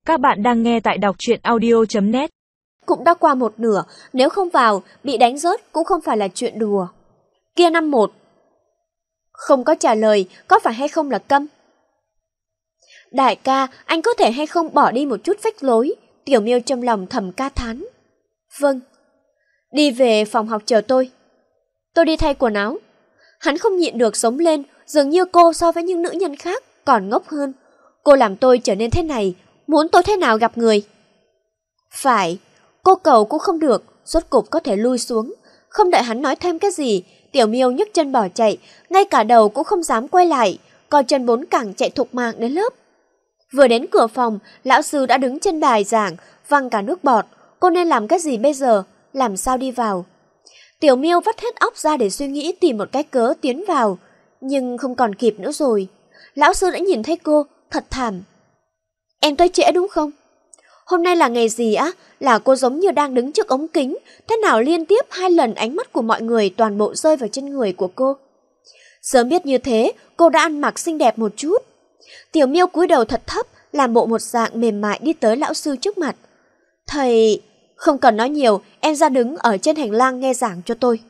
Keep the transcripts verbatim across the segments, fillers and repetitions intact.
Các bạn đang nghe tại đọc truyện audio chấm net. Cũng đã qua một nửa, nếu không vào, bị đánh rớt cũng không phải là chuyện đùa. Kia năm một. Không có trả lời, có phải hay không là câm? Đại ca, anh có thể hay không bỏ đi một chút phách lối? Tiểu Miêu trong lòng thầm ca thán. Vâng. Đi về phòng học chờ tôi. Tôi đi thay quần áo. Hắn không nhịn được sống lên, dường như cô so với những nữ nhân khác còn ngốc hơn. Cô làm tôi trở nên thế này, muốn tôi thế nào gặp người? Phải, cô cầu cũng không được, rốt cục có thể lui xuống. Không đợi hắn nói thêm cái gì, Tiểu Miêu nhấc chân bỏ chạy, ngay cả đầu cũng không dám quay lại, co chân bốn cẳng chạy thục mạng đến lớp. Vừa đến cửa phòng, lão sư đã đứng trên bài giảng, văng cả nước bọt. Cô nên làm cái gì bây giờ? Làm sao đi vào? Tiểu Miêu vắt hết óc ra để suy nghĩ tìm một cái cớ tiến vào, nhưng không còn kịp nữa rồi. Lão sư đã nhìn thấy cô, thật thảm. Em tới trễ đúng không? Hôm nay là ngày gì á? Là cô giống như đang đứng trước ống kính, thế nào liên tiếp hai lần ánh mắt của mọi người toàn bộ rơi vào trên người của cô. Sớm biết như thế, cô đã ăn mặc xinh đẹp một chút. Tiểu Miêu cúi đầu thật thấp, làm bộ một dạng mềm mại đi tới lão sư trước mặt. Thầy, không cần nói nhiều, em ra đứng ở trên hành lang nghe giảng cho tôi.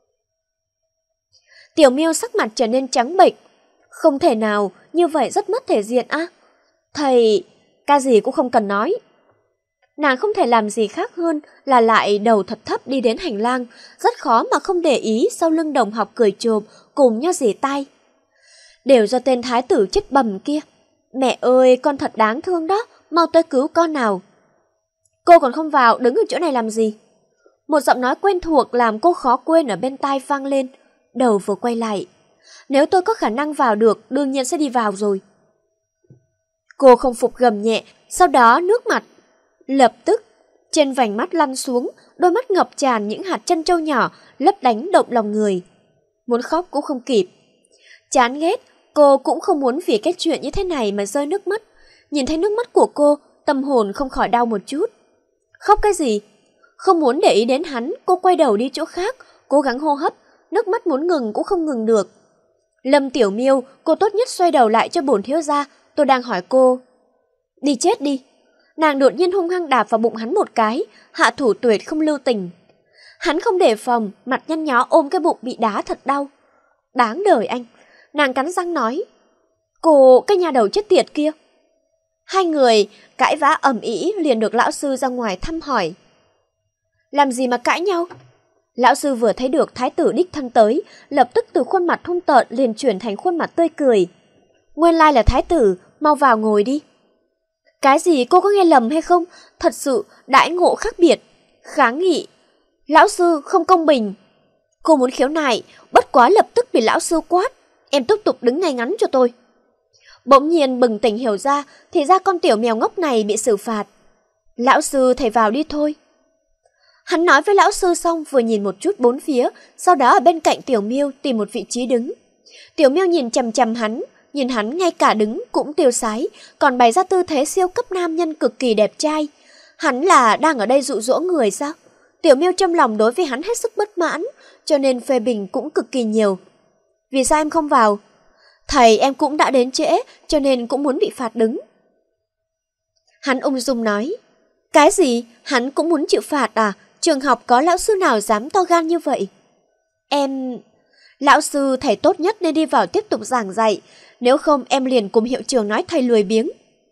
Tiểu Miêu sắc mặt trở nên trắng bệch. Không thể nào, như vậy rất mất thể diện á. Thầy, ca gì cũng không cần nói. Nàng không thể làm gì khác hơn là lại đầu thật thấp đi đến hành lang, rất khó mà không để ý sau lưng đồng học cười chồm cùng nhau rỉ tai. Đều do tên thái tử chết bầm kia. Mẹ ơi, con thật đáng thương đó, mau tới cứu con nào. Cô còn không vào, đứng ở chỗ này làm gì? Một giọng nói quen thuộc làm cô khó quên ở bên tai vang lên, đầu vừa quay lại. Nếu tôi có khả năng vào được, đương nhiên sẽ đi vào rồi. Cô không phục gầm nhẹ, sau đó nước mặt. Lập tức, trên vành mắt lăn xuống, đôi mắt ngập tràn những hạt trân châu nhỏ, lấp đánh động lòng người. Muốn khóc cũng không kịp. Chán ghét, cô cũng không muốn vì cái chuyện như thế này mà rơi nước mắt. Nhìn thấy nước mắt của cô, tâm hồn không khỏi đau một chút. Khóc cái gì? Không muốn để ý đến hắn, cô quay đầu đi chỗ khác, cố gắng hô hấp, nước mắt muốn ngừng cũng không ngừng được. Lâm Tiểu Miêu, cô tốt nhất xoay đầu lại cho bổn thiếu gia, tôi đang hỏi cô. Đi chết đi. Nàng đột nhiên hung hăng đạp vào bụng hắn một cái, hạ thủ tuyệt không lưu tình. Hắn không đề phòng, mặt nhăn nhó ôm cái bụng bị đá thật đau. Đáng đời anh. Nàng cắn răng nói. Cô, cái nhà đầu chết tiệt kia. Hai người cãi vã ầm ĩ liền được lão sư ra ngoài thăm hỏi. Làm gì mà cãi nhau? Lão sư vừa thấy được thái tử đích thân tới, lập tức từ khuôn mặt hung tợn liền chuyển thành khuôn mặt tươi cười. Nguyên lai là thái tử, mau vào ngồi đi. Cái gì, cô có nghe lầm hay không? Thật sự đãi ngộ khác biệt. Kháng nghị. Lão sư không công bình. Cô muốn khiếu nại, bất quá lập tức bị lão sư quát. Em tiếp tục đứng ngay ngắn cho tôi. Bỗng nhiên bừng tỉnh hiểu ra, thì ra con tiểu mèo ngốc này bị xử phạt. Lão sư, thầy vào đi thôi. Hắn nói với lão sư xong vừa nhìn một chút bốn phía, sau đó ở bên cạnh Tiểu Miêu tìm một vị trí đứng. Tiểu Miêu nhìn chằm chằm hắn, nhìn hắn ngay cả đứng cũng tiêu sái, còn bày ra tư thế siêu cấp nam nhân cực kỳ đẹp trai. Hắn là đang ở đây dụ dỗ người sao? Tiểu Miêu trong lòng đối với hắn hết sức bất mãn, cho nên phê bình cũng cực kỳ nhiều. Vì sao em không vào? Thầy, em cũng đã đến trễ, cho nên cũng muốn bị phạt đứng. Hắn ung dung nói. Cái gì? Hắn cũng muốn chịu phạt à? Trường học có lão sư nào dám to gan như vậy? Em... Lão sư, thầy tốt nhất nên đi vào tiếp tục giảng dạy, nếu không em liền cùng hiệu trưởng nói thầy lười biếng.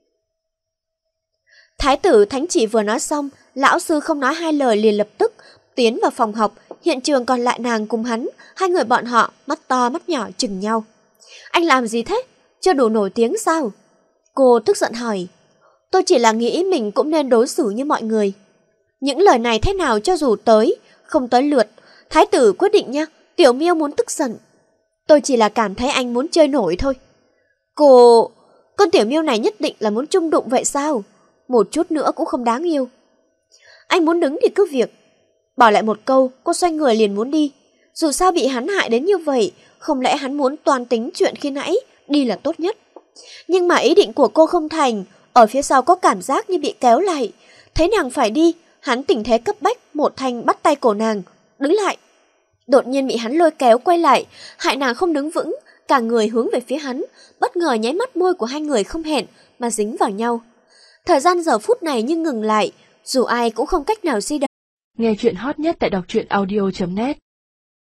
Thái tử thánh chỉ vừa nói xong, lão sư không nói hai lời liền lập tức tiến vào phòng học, hiện trường còn lại nàng cùng hắn, hai người bọn họ mắt to mắt nhỏ chừng nhau. Anh làm gì thế? Chưa đủ nổi tiếng sao? Cô tức giận hỏi. Tôi chỉ là nghĩ mình cũng nên đối xử như mọi người. Những lời này thế nào cho dù tới, không tới lượt, thái tử quyết định nha. Tiểu Miêu muốn tức giận. Tôi chỉ là cảm thấy anh muốn chơi nổi thôi. Cô... Con Tiểu Miêu này nhất định là muốn chung đụng vậy sao? Một chút nữa cũng không đáng yêu. Anh muốn đứng thì cứ việc. Bỏ lại một câu, cô xoay người liền muốn đi. Dù sao bị hắn hại đến như vậy, không lẽ hắn muốn toàn tính chuyện khi nãy, đi là tốt nhất. Nhưng mà ý định của cô không thành, ở phía sau có cảm giác như bị kéo lại. Thấy nàng phải đi, hắn tình thế cấp bách, một thanh bắt tay cổ nàng. Đứng lại. Đột nhiên bị hắn lôi kéo quay lại, hại nàng không đứng vững, cả người hướng về phía hắn, bất ngờ nháy mắt môi của hai người không hẹn mà dính vào nhau. Thời gian giờ phút này như ngừng lại, dù ai cũng không cách nào di động. Nghe chuyện hot nhất tại đọc truyện audio chấm net.